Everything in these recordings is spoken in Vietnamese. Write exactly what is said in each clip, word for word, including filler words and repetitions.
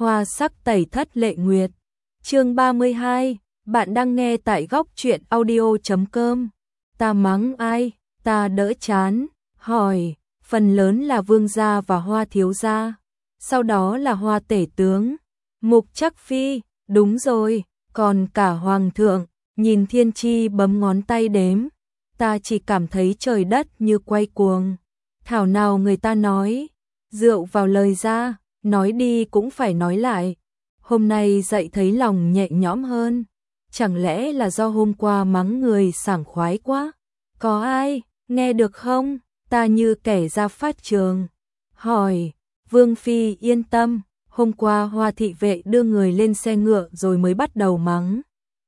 Hoa sắc tẩy thất lệ nguyệt. Chương ba mươi hai, bạn đang nghe tại góc truyện audio chấm com. Ta mắng ai? Ta đỡ chán, hỏi, phần lớn là Vương gia và Hoa thiếu gia, sau đó là Hoa tể tướng, Mục Trắc Phi, đúng rồi, còn cả Hoàng thượng. Nhìn Thiên Chi bấm ngón tay đếm, ta chỉ cảm thấy trời đất như quay cuồng. Thảo nào người ta nói, rượu vào lời ra, nói đi cũng phải nói lại. Hôm nay dậy thấy lòng nhẹ nhõm hơn, chẳng lẽ là do hôm qua mắng người sảng khoái quá? Có ai nghe được không? Ta như kẻ ra phát trường. Hỏi, Vương Phi yên tâm, hôm qua Hoa thị vệ đưa người lên xe ngựa rồi mới bắt đầu mắng,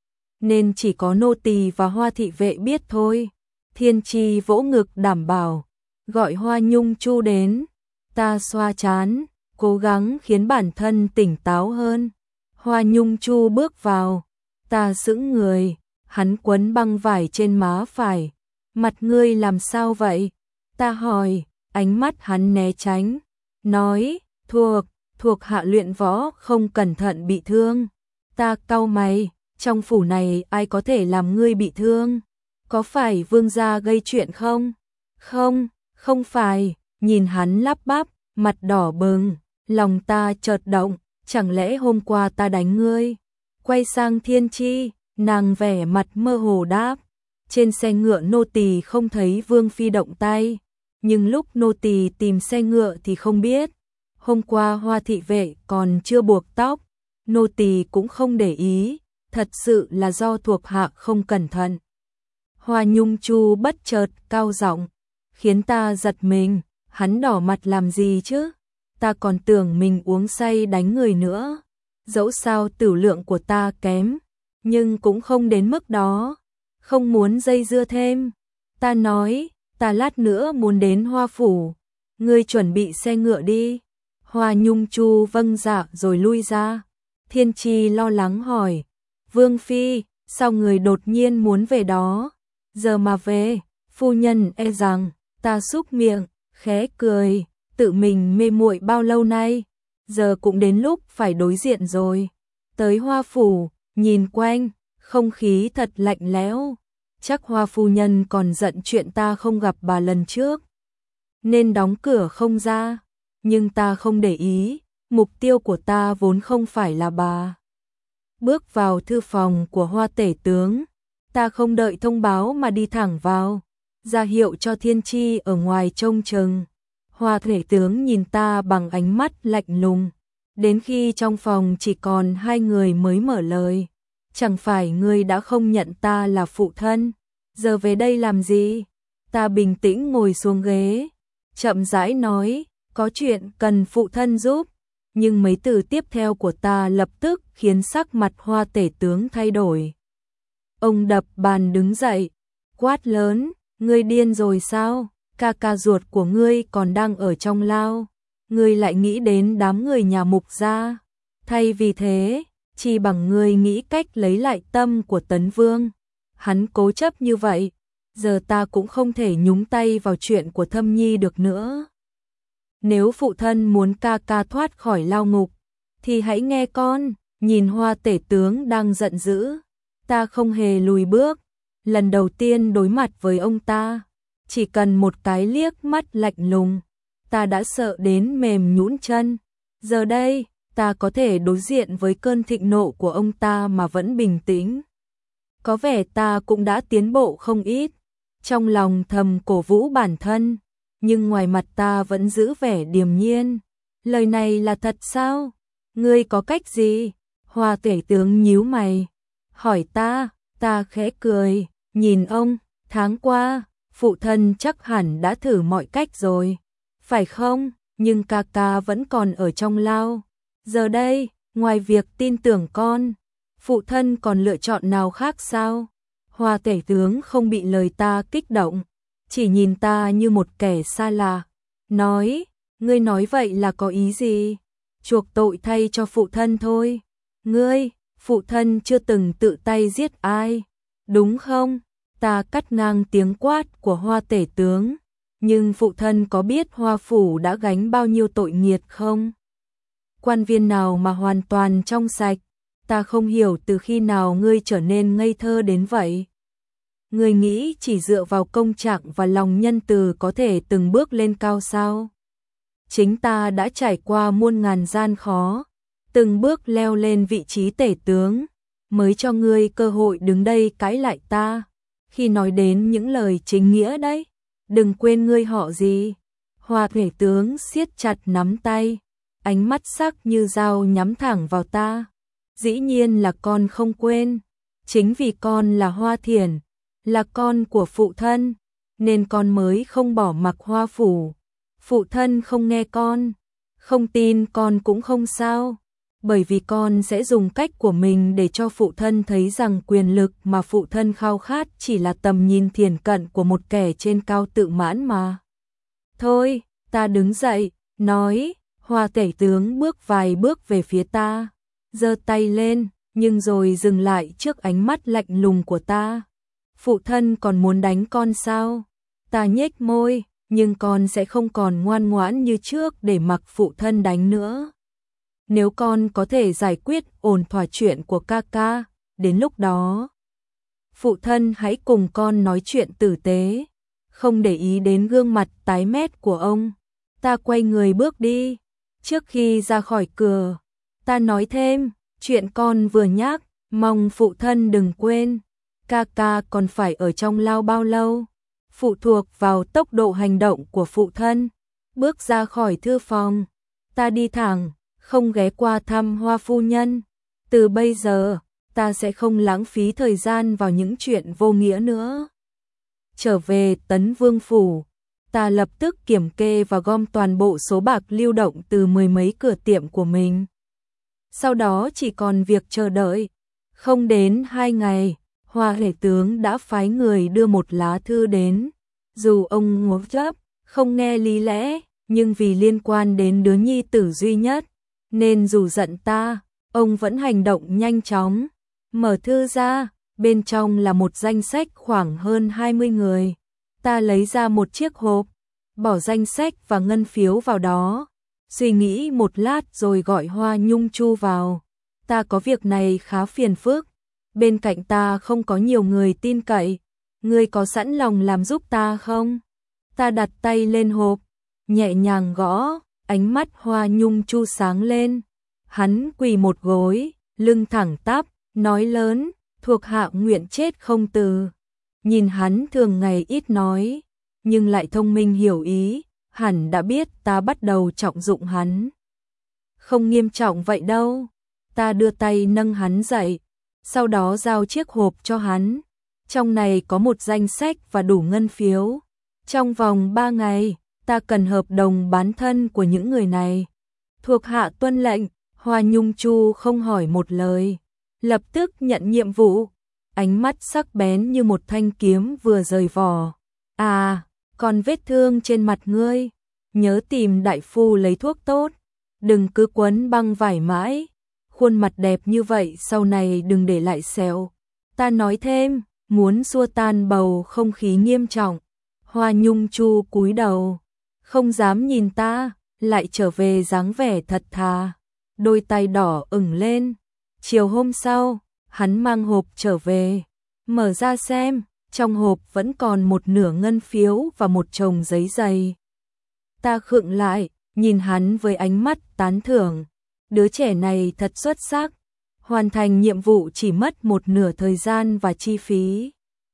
nên chỉ có nô tỳ và Hoa thị vệ biết thôi. Thiên Chi vỗ ngực đảm bảo, gọi Hoa Nhung Chu đến. Ta xoa trán, cố gắng khiến bản thân tỉnh táo hơn. Hoa Nhung Chu bước vào, ta sững người, hắn quấn băng vải trên má phải. Mặt ngươi làm sao vậy? Ta hỏi, ánh mắt hắn né tránh, nói, thuộc, thuộc hạ luyện võ không cẩn thận bị thương. Ta cau mày, trong phủ này ai có thể làm ngươi bị thương? Có phải Vương gia gây chuyện không? Không, không phải. Nhìn hắn lắp bắp, mặt đỏ bừng, lòng ta chợt động, chẳng lẽ hôm qua ta đánh ngươi? Quay sang Thiên Chi, nàng vẻ mặt mơ hồ đáp, trên xe ngựa nô tỳ không thấy Vương Phi động tay, nhưng lúc nô tỳ tìm xe ngựa thì không biết. Hôm qua Hoa thị vệ còn chưa buộc tóc, nô tỳ cũng không để ý, thật sự là do thuộc hạ không cẩn thận. Hoa Nhung Chu bất chợt cao giọng, khiến ta giật mình. Hắn đỏ mặt làm gì chứ? Ta còn tưởng mình uống say đánh người nữa. Dẫu sao tửu lượng của ta kém, nhưng cũng không đến mức đó. Không muốn dây dưa thêm. Ta nói, ta lát nữa muốn đến Hoa phủ. Ngươi chuẩn bị xe ngựa đi. Hoa Nhung Chu vâng dạ rồi lui ra. Thiên Chi lo lắng hỏi, Vương Phi, sao người đột nhiên muốn về đó? Giờ mà về, phu nhân e rằng. Ta súc miệng, khẽ cười, tự mình mê muội bao lâu nay, giờ cũng đến lúc phải đối diện rồi. Tới Hoa phủ, nhìn quanh, không khí thật lạnh lẽo. Chắc Hoa phu nhân còn giận chuyện ta không gặp bà lần trước, nên đóng cửa không ra. Nhưng ta không để ý, mục tiêu của ta vốn không phải là bà. Bước vào thư phòng của Hoa tể tướng, ta không đợi thông báo mà đi thẳng vào, ra hiệu cho Thiên Chi ở ngoài trông chừng. Hoa tể tướng nhìn ta bằng ánh mắt lạnh lùng, đến khi trong phòng chỉ còn hai người mới mở lời. Chẳng phải ngươi đã không nhận ta là phụ thân, giờ về đây làm gì? Ta bình tĩnh ngồi xuống ghế, chậm rãi nói, có chuyện cần phụ thân giúp. Nhưng mấy từ tiếp theo của ta lập tức khiến sắc mặt Hoa tể tướng thay đổi. Ông đập bàn đứng dậy, quát lớn, ngươi điên rồi sao? Ca ca ruột của ngươi còn đang ở trong lao, ngươi lại nghĩ đến đám người nhà Mục gia. Thay vì thế, chỉ bằng ngươi nghĩ cách lấy lại tâm của Tấn Vương. Hắn cố chấp như vậy, giờ ta cũng không thể nhúng tay vào chuyện của Thâm Nhi được nữa. Nếu phụ thân muốn ca ca thoát khỏi lao ngục, thì hãy nghe con. Nhìn Hoa tể tướng đang giận dữ, ta không hề lùi bước. Lần đầu tiên đối mặt với ông ta, chỉ cần một cái liếc mắt lạnh lùng, ta đã sợ đến mềm nhũn chân. Giờ đây, ta có thể đối diện với cơn thịnh nộ của ông ta mà vẫn bình tĩnh. Có vẻ ta cũng đã tiến bộ không ít. Trong lòng thầm cổ vũ bản thân, nhưng ngoài mặt ta vẫn giữ vẻ điềm nhiên. Lời này là thật sao? Ngươi có cách gì? Hoa tể tướng nhíu mày, hỏi ta. Ta khẽ cười, nhìn ông, tháng qua, phụ thân chắc hẳn đã thử mọi cách rồi, phải không? Nhưng ca ca vẫn còn ở trong lao. Giờ đây, ngoài việc tin tưởng con, phụ thân còn lựa chọn nào khác sao? Hoa tể tướng không bị lời ta kích động, chỉ nhìn ta như một kẻ xa lạ, nói, ngươi nói vậy là có ý gì? Chuộc tội thay cho phụ thân thôi. Ngươi, phụ thân chưa từng tự tay giết ai, đúng không? Ta cắt ngang tiếng quát của Hoa tể tướng, nhưng phụ thân có biết Hoa phủ đã gánh bao nhiêu tội nghiệt không? Quan viên nào mà hoàn toàn trong sạch, ta không hiểu từ khi nào ngươi trở nên ngây thơ đến vậy. Ngươi nghĩ chỉ dựa vào công trạng và lòng nhân từ có thể từng bước lên cao sao? Chính ta đã trải qua muôn ngàn gian khó, từng bước leo lên vị trí tể tướng, mới cho ngươi cơ hội đứng đây cãi lại ta. Khi nói đến những lời chính nghĩa đấy, đừng quên ngươi họ gì. Hoa tể tướng siết chặt nắm tay, ánh mắt sắc như dao nhắm thẳng vào ta. Dĩ nhiên là con không quên, chính vì con là Hoa Thiển, là con của phụ thân, nên con mới không bỏ mặc Hoa phủ. Phụ thân không nghe con, không tin con cũng không sao, bởi vì con sẽ dùng cách của mình để cho phụ thân thấy rằng quyền lực mà phụ thân khao khát chỉ là tầm nhìn thiển cận của một kẻ trên cao tự mãn mà. Thôi, ta đứng dậy, nói, Hoa tể tướng bước vài bước về phía ta, giơ tay lên, nhưng rồi dừng lại trước ánh mắt lạnh lùng của ta. Phụ thân còn muốn đánh con sao? Ta nhếch môi, nhưng con sẽ không còn ngoan ngoãn như trước để mặc phụ thân đánh nữa. Nếu con có thể giải quyết ổn thỏa chuyện của ca ca, đến lúc đó, phụ thân hãy cùng con nói chuyện tử tế, không để ý đến gương mặt tái mét của ông. Ta quay người bước đi. Trước khi ra khỏi cửa, ta nói thêm, chuyện con vừa nhắc, mong phụ thân đừng quên. Ca ca còn phải ở trong lao bao lâu, phụ thuộc vào tốc độ hành động của phụ thân. Bước ra khỏi thư phòng, ta đi thẳng, không ghé qua thăm Hoa phu nhân. Từ bây giờ, ta sẽ không lãng phí thời gian vào những chuyện vô nghĩa nữa. Trở về Tấn Vương phủ, ta lập tức kiểm kê và gom toàn bộ số bạc lưu động từ mười mấy cửa tiệm của mình. Sau đó chỉ còn việc chờ đợi. Không đến hai ngày, Hoa tể tướng đã phái người đưa một lá thư đến. Dù ông ngốc chấp, không nghe lý lẽ, nhưng vì liên quan đến đứa nhi tử duy nhất, nên dù giận ta, ông vẫn hành động nhanh chóng. Mở thư ra, bên trong là một danh sách khoảng hơn hai mươi người. Ta lấy ra một chiếc hộp, bỏ danh sách và ngân phiếu vào đó. Suy nghĩ một lát rồi gọi Hoa Nhung Chu vào. Ta có việc này khá phiền phức. Bên cạnh ta không có nhiều người tin cậy. Ngươi có sẵn lòng làm giúp ta không? Ta đặt tay lên hộp, nhẹ nhàng gõ, ánh mắt Hoa Nhung Chu sáng lên. Hắn quỳ một gối, lưng thẳng tắp, nói lớn, thuộc hạ nguyện chết không từ. Nhìn hắn thường ngày ít nói, nhưng lại thông minh hiểu ý, hẳn đã biết ta bắt đầu trọng dụng hắn. Không nghiêm trọng vậy đâu. Ta đưa tay nâng hắn dậy, sau đó giao chiếc hộp cho hắn. Trong này có một danh sách và đủ ngân phiếu. Trong vòng ba ngày, ta cần hợp đồng bán thân của những người này. Thuộc hạ tuân lệnh. Hoa Nhung Chu không hỏi một lời, lập tức nhận nhiệm vụ. Ánh mắt sắc bén như một thanh kiếm vừa rời vỏ. À, còn vết thương trên mặt ngươi, nhớ tìm đại phu lấy thuốc tốt, đừng cứ quấn băng vải mãi. Khuôn mặt đẹp như vậy sau này đừng để lại sẹo. Ta nói thêm, muốn xua tan bầu không khí nghiêm trọng. Hoa Nhung Chu cúi đầu, không dám nhìn ta, lại trở về dáng vẻ thật thà, đôi tay đỏ ửng lên. Chiều hôm sau, hắn mang hộp trở về, mở ra xem, trong hộp vẫn còn một nửa ngân phiếu và một chồng giấy dày. Ta khựng lại, nhìn hắn với ánh mắt tán thưởng. Đứa trẻ này thật xuất sắc, hoàn thành nhiệm vụ chỉ mất một nửa thời gian và chi phí.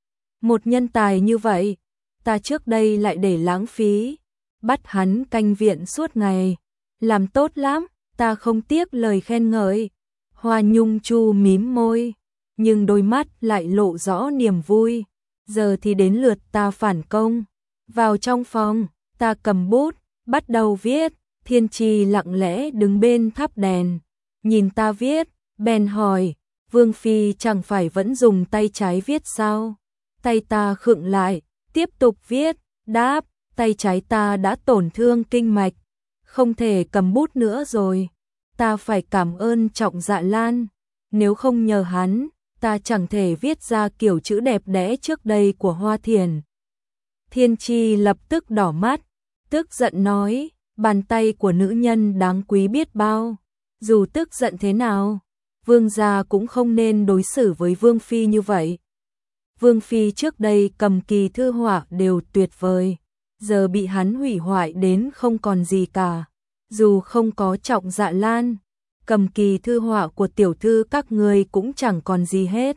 Một nhân tài như vậy, ta trước đây lại để lãng phí, bắt hắn canh viện suốt ngày. Làm tốt lắm, ta không tiếc lời khen ngợi. Hoa Nhung Chu mím môi, nhưng đôi mắt lại lộ rõ niềm vui. Giờ thì đến lượt ta phản công. Vào trong phòng, ta cầm bút, bắt đầu viết. Thiên Chi lặng lẽ đứng bên thắp đèn, nhìn ta viết, bèn hỏi, Vương Phi chẳng phải vẫn dùng tay trái viết sao? Tay ta khựng lại, tiếp tục viết, đáp, tay trái ta đã tổn thương kinh mạch, không thể cầm bút nữa rồi. Ta phải cảm ơn Trọng Dạ Lan, nếu không nhờ hắn, ta chẳng thể viết ra kiểu chữ đẹp đẽ trước đây của Hoa Thiển. Thiên Chi lập tức đỏ mắt, tức giận nói, bàn tay của nữ nhân đáng quý biết bao, Dù tức giận thế nào, Vương gia cũng không nên đối xử với Vương phi như vậy. Vương phi trước đây cầm kỳ thư họa đều tuyệt vời, giờ bị hắn hủy hoại đến không còn gì cả. Dù không có Trọng Dạ Lan, cầm kỳ thư họa của tiểu thư các người cũng chẳng còn gì hết.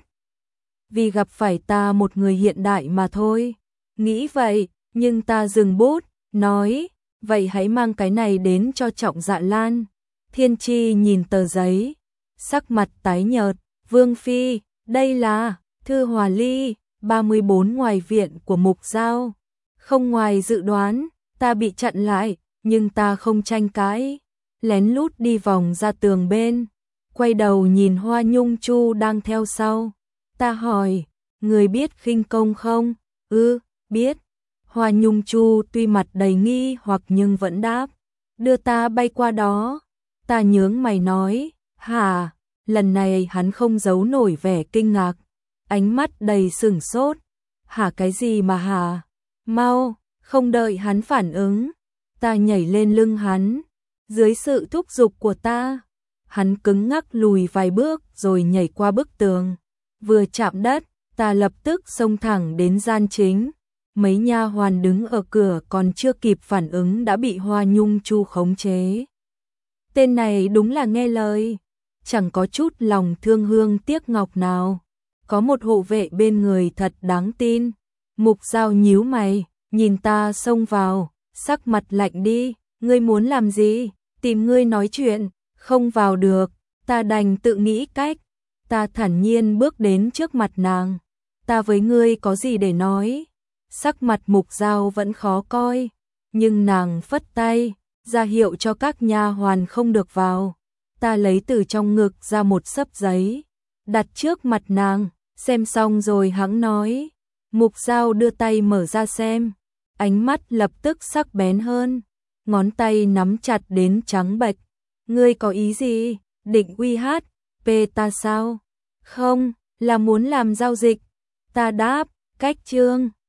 Vì gặp phải ta một người hiện đại mà thôi. Nghĩ vậy, nhưng ta dừng bút, nói, vậy hãy mang cái này đến cho Trọng Dạ Lan. Thiên Chi nhìn tờ giấy, sắc mặt tái nhợt, Vương phi, đây là thư hòa ly ba mươi bốn ngoài viện của Mục Giao. Không ngoài dự đoán, ta bị chặn lại, nhưng ta không tranh cãi, lén lút đi vòng ra tường bên, quay đầu nhìn Hoa Nhung Chu đang theo sau. Ta hỏi, người biết khinh công không? Ừ, biết. Hoa Nhung Chu tuy mặt đầy nghi hoặc nhưng vẫn đáp, đưa ta bay qua đó. Ta nhướng mày nói, hả? Lần này hắn không giấu nổi vẻ kinh ngạc, ánh mắt đầy sửng sốt. Hả cái gì mà hả? Mau, không đợi hắn phản ứng, ta nhảy lên lưng hắn. Dưới sự thúc giục của ta, hắn cứng ngắc lùi vài bước rồi nhảy qua bức tường. Vừa chạm đất, ta lập tức xông thẳng đến gian chính. Mấy nha hoàn đứng ở cửa còn chưa kịp phản ứng đã bị Hoa Nhung Chu khống chế. Tên này đúng là nghe lời, chẳng có chút lòng thương hương tiếc ngọc nào. Có một hộ vệ bên người thật đáng tin. Mục Giao nhíu mày, nhìn ta xông vào, sắc mặt lạnh đi, ngươi muốn làm gì? Tìm ngươi nói chuyện, không vào được, ta đành tự nghĩ cách. Ta thản nhiên bước đến trước mặt nàng, ta với ngươi có gì để nói? Sắc mặt Mục Giao vẫn khó coi, nhưng nàng phất tay, ra hiệu cho các nha hoàn không được vào. Ta lấy từ trong ngực ra một xấp giấy, đặt trước mặt nàng, xem xong rồi hẵng nói. Mục Giao đưa tay mở ra xem, ánh mắt lập tức sắc bén hơn, ngón tay nắm chặt đến trắng bệch. Ngươi có ý gì? Định uy hát pê ta sao? Không, là muốn làm giao dịch. Ta đáp, cách chương.